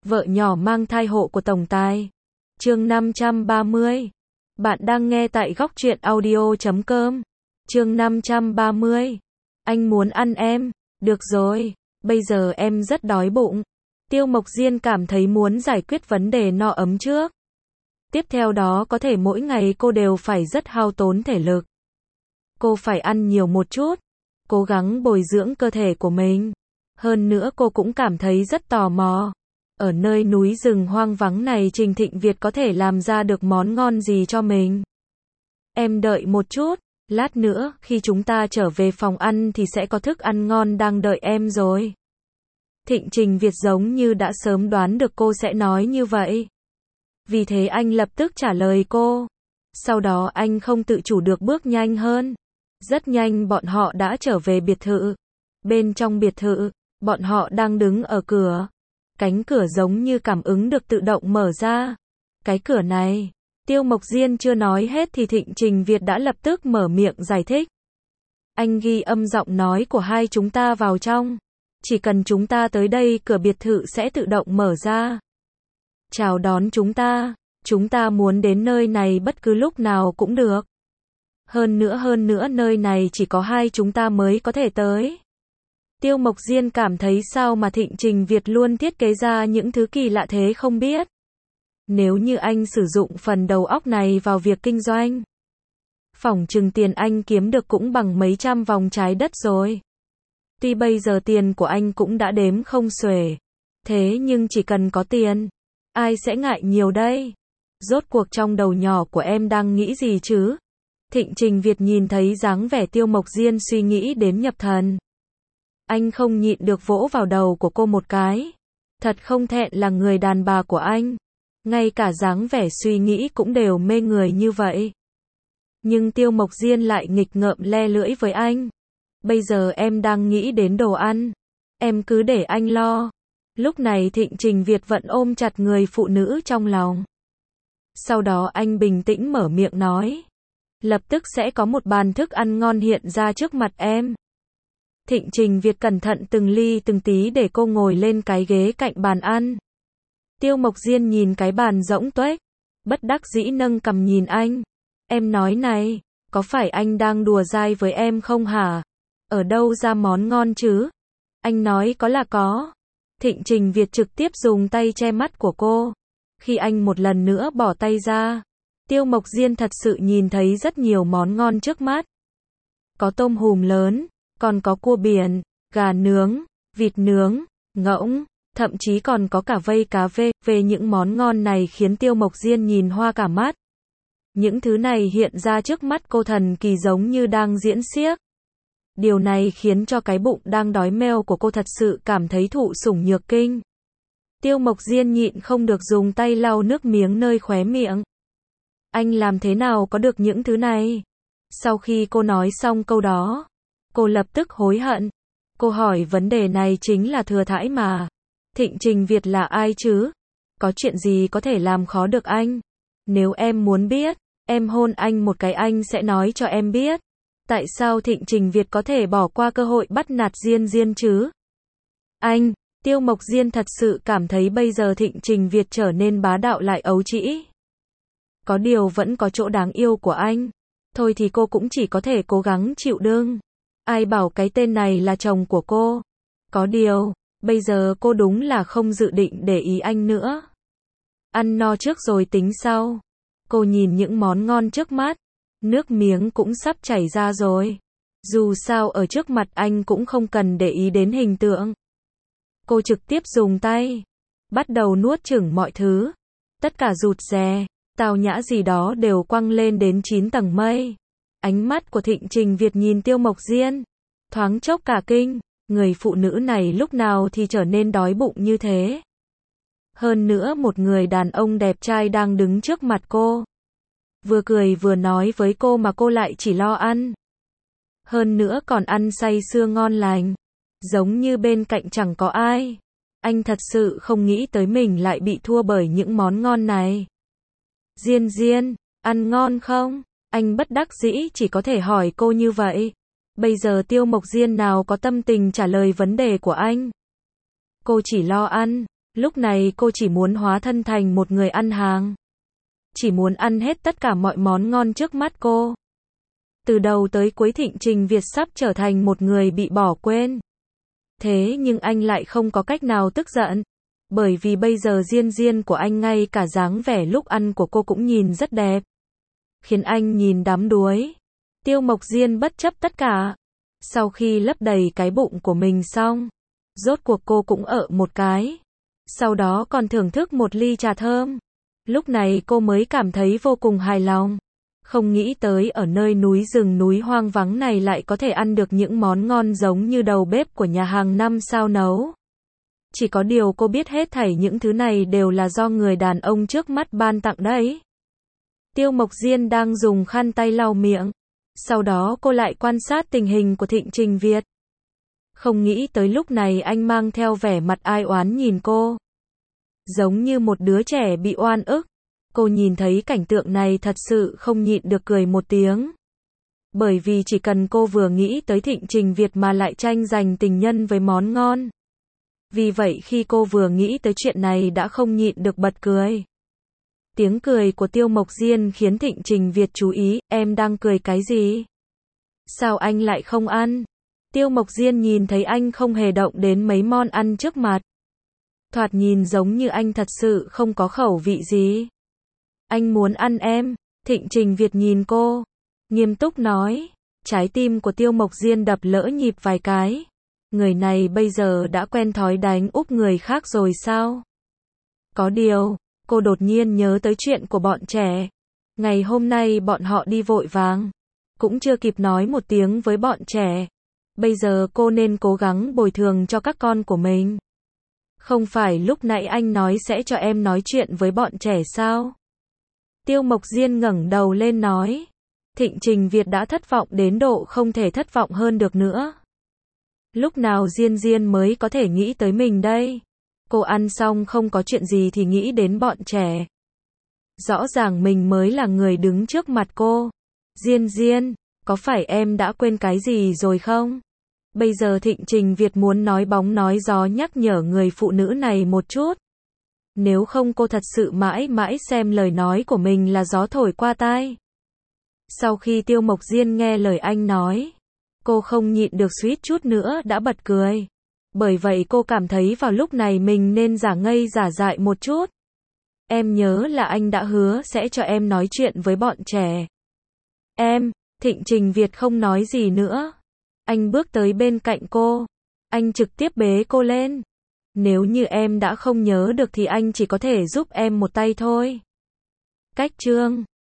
Vợ nhỏ mang thai hộ của tổng tài. Chương 530. Bạn đang nghe tại góc truyện audio.com. Chương 530. Anh muốn ăn em. Được rồi, bây giờ em rất đói bụng. Tiêu Mộc Diên cảm thấy muốn giải quyết vấn đề no ấm trước. Tiếp theo đó có thể mỗi ngày cô đều phải rất hao tốn thể lực. Cô phải ăn nhiều một chút, cố gắng bồi dưỡng cơ thể của mình. Hơn nữa cô cũng cảm thấy rất tò mò. Ở nơi núi rừng hoang vắng này Trình Thịnh Việt có thể làm ra được món ngon gì cho mình. Em đợi một chút, lát nữa khi chúng ta trở về phòng ăn thì sẽ có thức ăn ngon đang đợi em rồi. Trình Việt giống như đã sớm đoán được cô sẽ nói như vậy. Vì thế anh lập tức trả lời cô. Sau đó anh không tự chủ được bước nhanh hơn. Rất nhanh bọn họ đã trở về biệt thự. Bên trong biệt thự, bọn họ đang đứng ở cửa. Cánh cửa giống như cảm ứng được tự động mở ra. Cái cửa này, Tiêu Mộc Diên chưa nói hết thì Trình Việt đã lập tức mở miệng giải thích. Anh ghi âm giọng nói của hai chúng ta vào trong. Chỉ cần chúng ta tới đây cửa biệt thự sẽ tự động mở ra. Chào đón chúng ta muốn đến nơi này bất cứ lúc nào cũng được. Hơn nữa nơi này chỉ có hai chúng ta mới có thể tới. Tiêu Mộc Diên cảm thấy sao mà Trình Việt luôn thiết kế ra những thứ kỳ lạ thế không biết. Nếu như anh sử dụng phần đầu óc này vào việc kinh doanh, phỏng chừng tiền anh kiếm được cũng bằng mấy trăm vòng trái đất rồi. Tuy bây giờ tiền của anh cũng đã đếm không xuể, thế nhưng chỉ cần có tiền, ai sẽ ngại nhiều đây? Rốt cuộc trong đầu nhỏ của em đang nghĩ gì chứ? Trình Việt nhìn thấy dáng vẻ Tiêu Mộc Diên suy nghĩ đến nhập thần. Anh không nhịn được vỗ vào đầu của cô một cái. Thật không thẹn là người đàn bà của anh. Ngay cả dáng vẻ suy nghĩ cũng đều mê người như vậy. Nhưng Tiêu Mộc Diên lại nghịch ngợm le lưỡi với anh. Bây giờ em đang nghĩ đến đồ ăn. Em cứ để anh lo. Lúc này Trình Việt vẫn ôm chặt người phụ nữ trong lòng. Sau đó anh bình tĩnh mở miệng nói. Lập tức sẽ có một bàn thức ăn ngon hiện ra trước mặt em. Trình Việt cẩn thận từng ly từng tí để cô ngồi lên cái ghế cạnh bàn ăn. Tiêu Mộc Diên nhìn cái bàn rỗng tuếch, bất đắc dĩ nâng cằm nhìn anh. Em nói này, có phải anh đang đùa dai với em không hả? Ở đâu ra món ngon chứ? Anh nói có là có. Trình Việt trực tiếp dùng tay che mắt của cô. Khi anh một lần nữa bỏ tay ra, Tiêu Mộc Diên thật sự nhìn thấy rất nhiều món ngon trước mắt. Có tôm hùm lớn, còn có cua biển, gà nướng, vịt nướng, ngỗng, thậm chí còn có cả vây cá vê. Về những món ngon này khiến Tiêu Mộc Diên nhìn hoa cả mắt. Những thứ này hiện ra trước mắt cô thần kỳ giống như đang diễn xiếc. Điều này khiến cho cái bụng đang đói meo của cô thật sự cảm thấy thụ sủng nhược kinh. Tiêu Mộc Diên nhịn không được dùng tay lau nước miếng nơi khóe miệng. Anh làm thế nào có được những thứ này? Sau khi cô nói xong câu đó, cô lập tức hối hận. Cô hỏi vấn đề này chính là thừa thãi mà. Trình Việt là ai chứ? Có chuyện gì có thể làm khó được anh? Nếu em muốn biết, em hôn anh một cái anh sẽ nói cho em biết. Tại sao Trình Việt có thể bỏ qua cơ hội bắt nạt Diên chứ? Anh, Tiêu Mộc Diên thật sự cảm thấy bây giờ Trình Việt trở nên bá đạo lại ấu trĩ. Có điều vẫn có chỗ đáng yêu của anh. Thôi thì cô cũng chỉ có thể cố gắng chịu đựng. Ai bảo cái tên này là chồng của cô. Có điều, bây giờ cô đúng là không dự định để ý anh nữa. Ăn no trước rồi tính sau. Cô nhìn những món ngon trước mắt. Nước miếng cũng sắp chảy ra rồi. Dù sao ở trước mặt anh cũng không cần để ý đến hình tượng. Cô trực tiếp dùng tay. Bắt đầu nuốt chửng mọi thứ. Tất cả rụt rè, tào nhã gì đó đều quăng lên đến 9 tầng mây. Ánh mắt của Trình Việt nhìn Tiêu Mộc Diên. Thoáng chốc cả kinh. Người phụ nữ này lúc nào thì trở nên đói bụng như thế. Hơn nữa một người đàn ông đẹp trai đang đứng trước mặt cô. Vừa cười vừa nói với cô mà cô lại chỉ lo ăn. Hơn nữa còn ăn say sưa ngon lành. Giống như bên cạnh chẳng có ai. Anh thật sự không nghĩ tới mình lại bị thua bởi những món ngon này. Diên, ăn ngon không? Anh bất đắc dĩ chỉ có thể hỏi cô như vậy. Bây giờ Tiêu Mộc Diên nào có tâm tình trả lời vấn đề của anh. Cô chỉ lo ăn. Lúc này cô chỉ muốn hóa thân thành một người ăn hàng. Chỉ muốn ăn hết tất cả mọi món ngon trước mắt cô. Từ đầu tới cuối Thịnh Trình Việt sắp trở thành một người bị bỏ quên. Thế nhưng anh lại không có cách nào tức giận. Bởi vì bây giờ Diên Diên của anh ngay cả dáng vẻ lúc ăn của cô cũng nhìn rất đẹp. Khiến anh nhìn đắm đuối. Tiêu Mộc Diên bất chấp tất cả. Sau khi lấp đầy cái bụng của mình xong, rốt cuộc cô cũng ợ một cái. Sau đó còn thưởng thức một ly trà thơm. Lúc này cô mới cảm thấy vô cùng hài lòng. Không nghĩ tới ở nơi núi rừng núi hoang vắng này lại có thể ăn được những món ngon giống như đầu bếp của nhà hàng 5 sao nấu. Chỉ có điều cô biết hết thảy những thứ này đều là do người đàn ông trước mắt ban tặng đấy. Tiêu Mộc Diên đang dùng khăn tay lau miệng. Sau đó cô lại quan sát tình hình của Thịnh Trình Việt. Không nghĩ tới lúc này anh mang theo vẻ mặt ai oán nhìn cô. Giống như một đứa trẻ bị oan ức. Cô nhìn thấy cảnh tượng này thật sự không nhịn được cười một tiếng. Bởi vì chỉ cần cô vừa nghĩ tới Thịnh Trình Việt mà lại tranh giành tình nhân với món ngon. Vì vậy khi cô vừa nghĩ tới chuyện này đã không nhịn được bật cười. Tiếng cười của Tiêu Mộc Diên khiến Thịnh Trình Việt chú ý, em đang cười cái gì? Sao anh lại không ăn? Tiêu Mộc Diên nhìn thấy anh không hề động đến mấy món ăn trước mặt. Thoạt nhìn giống như anh thật sự không có khẩu vị gì. Anh muốn ăn em. Thịnh Trình Việt nhìn cô, nghiêm túc nói. Trái tim của Tiêu Mộc Diên đập lỡ nhịp vài cái. Người này bây giờ đã quen thói đánh úp người khác rồi sao? Có điều, cô đột nhiên nhớ tới chuyện của bọn trẻ. Ngày hôm nay bọn họ đi vội vàng. Cũng chưa kịp nói một tiếng với bọn trẻ. Bây giờ cô nên cố gắng bồi thường cho các con của mình. Không phải lúc nãy anh nói sẽ cho em nói chuyện với bọn trẻ sao? Tiêu Mộc Diên ngẩng đầu lên nói. Thịnh Trình Việt đã thất vọng đến độ không thể thất vọng hơn được nữa. Lúc nào Diên Diên mới có thể nghĩ tới mình đây? Cô ăn xong không có chuyện gì thì nghĩ đến bọn trẻ. Rõ ràng mình mới là người đứng trước mặt cô. Diên Diên, có phải em đã quên cái gì rồi không? Bây giờ Thịnh Trình Việt muốn nói bóng nói gió nhắc nhở người phụ nữ này một chút. Nếu không cô thật sự mãi mãi xem lời nói của mình là gió thổi qua tai. Sau khi Tiêu Mộc Diên nghe lời anh nói, cô không nhịn được suýt chút nữa đã bật cười. Bởi vậy cô cảm thấy vào lúc này mình nên giả ngây giả dại một chút. Em nhớ là anh đã hứa sẽ cho em nói chuyện với bọn trẻ. Em, Thịnh Trình Việt không nói gì nữa. Anh bước tới bên cạnh cô. Anh trực tiếp bế cô lên. Nếu như em đã không nhớ được thì anh chỉ có thể giúp em một tay thôi. Cách chương